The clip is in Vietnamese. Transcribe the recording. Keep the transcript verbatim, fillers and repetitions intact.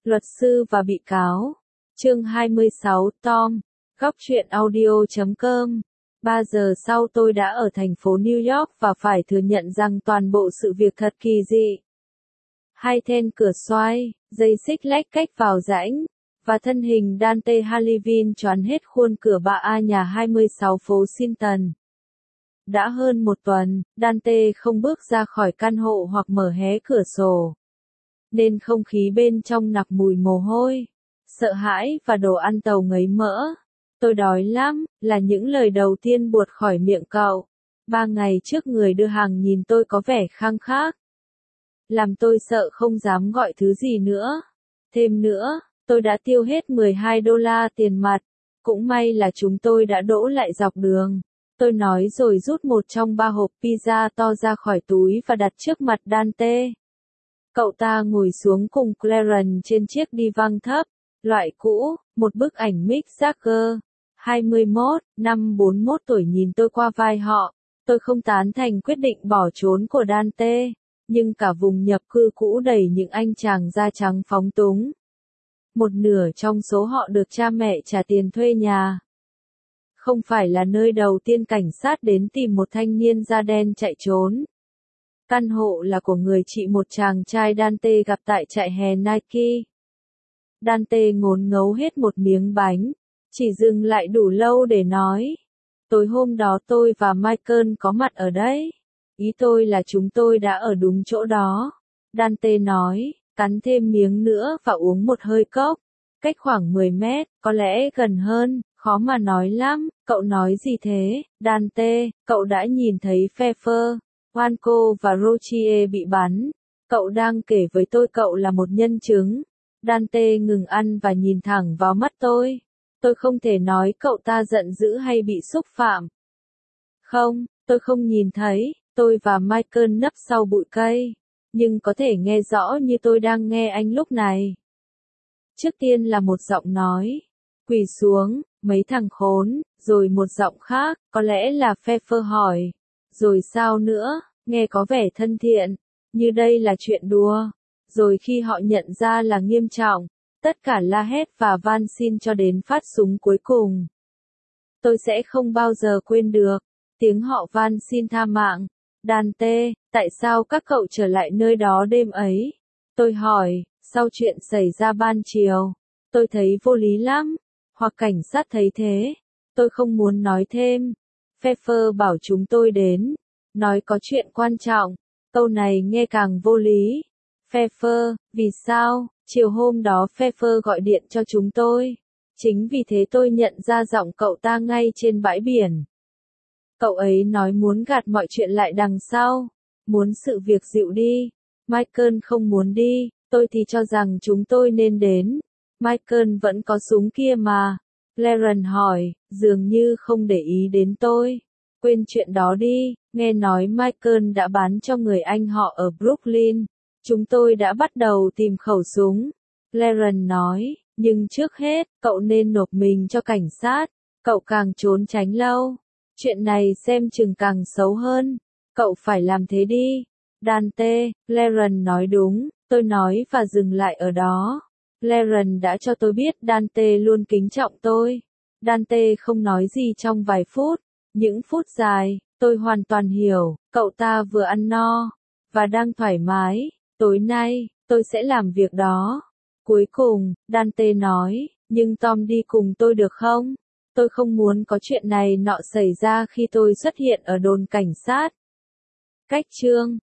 Luật sư và bị cáo. Chương hai mươi sáu Tom. Góc truyện audio chấm com. Ba giờ sau tôi đã ở thành phố New York và phải thừa nhận rằng toàn bộ sự việc thật kỳ dị. Hai then cửa xoay, dây xích lách cách vào rãnh, và thân hình Dante Halivin choán hết khuôn cửa ba A nhà hai mươi sáu phố Sinton. Đã hơn một tuần, Dante không bước ra khỏi căn hộ hoặc mở hé cửa sổ. Nên không khí bên trong nặc mùi mồ hôi, sợ hãi và đồ ăn tàu ngấy mỡ. Tôi đói lắm, là những lời đầu tiên buột khỏi miệng cậu. Ba ngày trước người đưa hàng nhìn tôi có vẻ khăng khác, làm tôi sợ không dám gọi thứ gì nữa. Thêm nữa, tôi đã tiêu hết mười hai đô la tiền mặt. Cũng may là chúng tôi đã đỗ lại dọc đường. Tôi nói rồi rút một trong ba hộp pizza to ra khỏi túi và đặt trước mặt Dante. Cậu ta ngồi xuống cùng Clarence trên chiếc đi văng thấp, loại cũ, một bức ảnh Mick Jagger, hai mươi mốt, năm bốn mốt tuổi nhìn tôi qua vai họ. Tôi không tán thành quyết định bỏ trốn của Dante, nhưng cả vùng nhập cư cũ đầy những anh chàng da trắng phóng túng. Một nửa trong số họ được cha mẹ trả tiền thuê nhà. Không phải là nơi đầu tiên cảnh sát đến tìm một thanh niên da đen chạy trốn. Căn hộ là của người chị một chàng trai Dante gặp tại trại hè Nike. Dante ngốn ngấu hết một miếng bánh, chỉ dừng lại đủ lâu để nói. Tối hôm đó tôi và Michael có mặt ở đấy. Ý tôi là chúng tôi đã ở đúng chỗ đó. Dante nói, cắn thêm miếng nữa và uống một hơi cốc. Cách khoảng mười mét, có lẽ gần hơn, khó mà nói lắm. Cậu nói gì thế, Dante? Cậu đã nhìn thấy Pfeffer, Wanko và Rochier bị bắn. Cậu đang kể với tôi cậu là một nhân chứng. Dante ngừng ăn và nhìn thẳng vào mắt tôi. Tôi không thể nói cậu ta giận dữ hay bị xúc phạm. Không, tôi không nhìn thấy. Tôi và Michael nấp sau bụi cây, nhưng có thể nghe rõ như tôi đang nghe anh lúc này. Trước tiên là một giọng nói, quỳ xuống, mấy thằng khốn, rồi một giọng khác, có lẽ là Pfeffer hỏi, rồi sao nữa, nghe có vẻ thân thiện, như đây là chuyện đùa. Rồi khi họ nhận ra là nghiêm trọng, tất cả la hét và van xin cho đến phát súng cuối cùng. Tôi sẽ không bao giờ quên được tiếng họ van xin tha mạng. Dante, tại sao các cậu trở lại nơi đó đêm ấy? Tôi hỏi, sau chuyện xảy ra ban chiều, tôi thấy vô lý lắm, hoặc cảnh sát thấy thế. Tôi không muốn nói thêm. Pfeffer bảo chúng tôi đến, nói có chuyện quan trọng. Câu này nghe càng vô lý. Pfeffer, vì sao? Chiều hôm đó Pfeffer gọi điện cho chúng tôi. Chính vì thế tôi nhận ra giọng cậu ta ngay trên bãi biển. Cậu ấy nói muốn gạt mọi chuyện lại đằng sau, muốn sự việc dịu đi. Michael không muốn đi, tôi thì cho rằng chúng tôi nên đến. Michael vẫn có súng kia mà. Clarence hỏi, dường như không để ý đến tôi. Quên chuyện đó đi, nghe nói Michael đã bán cho người anh họ ở Brooklyn. Chúng tôi đã bắt đầu tìm khẩu súng. Clarence nói, nhưng trước hết, cậu nên nộp mình cho cảnh sát. Cậu càng trốn tránh lâu, chuyện này xem chừng càng xấu hơn. Cậu phải làm thế đi. Dante, Clarence nói đúng, tôi nói và dừng lại ở đó. Clarence đã cho tôi biết Dante luôn kính trọng tôi. Dante không nói gì trong vài phút, những phút dài, tôi hoàn toàn hiểu, cậu ta vừa ăn no, và đang thoải mái. Tối nay, tôi sẽ làm việc đó. Cuối cùng, Dante nói, nhưng Tom đi cùng tôi được không? Tôi không muốn có chuyện này nọ xảy ra khi tôi xuất hiện ở đồn cảnh sát. Cách chương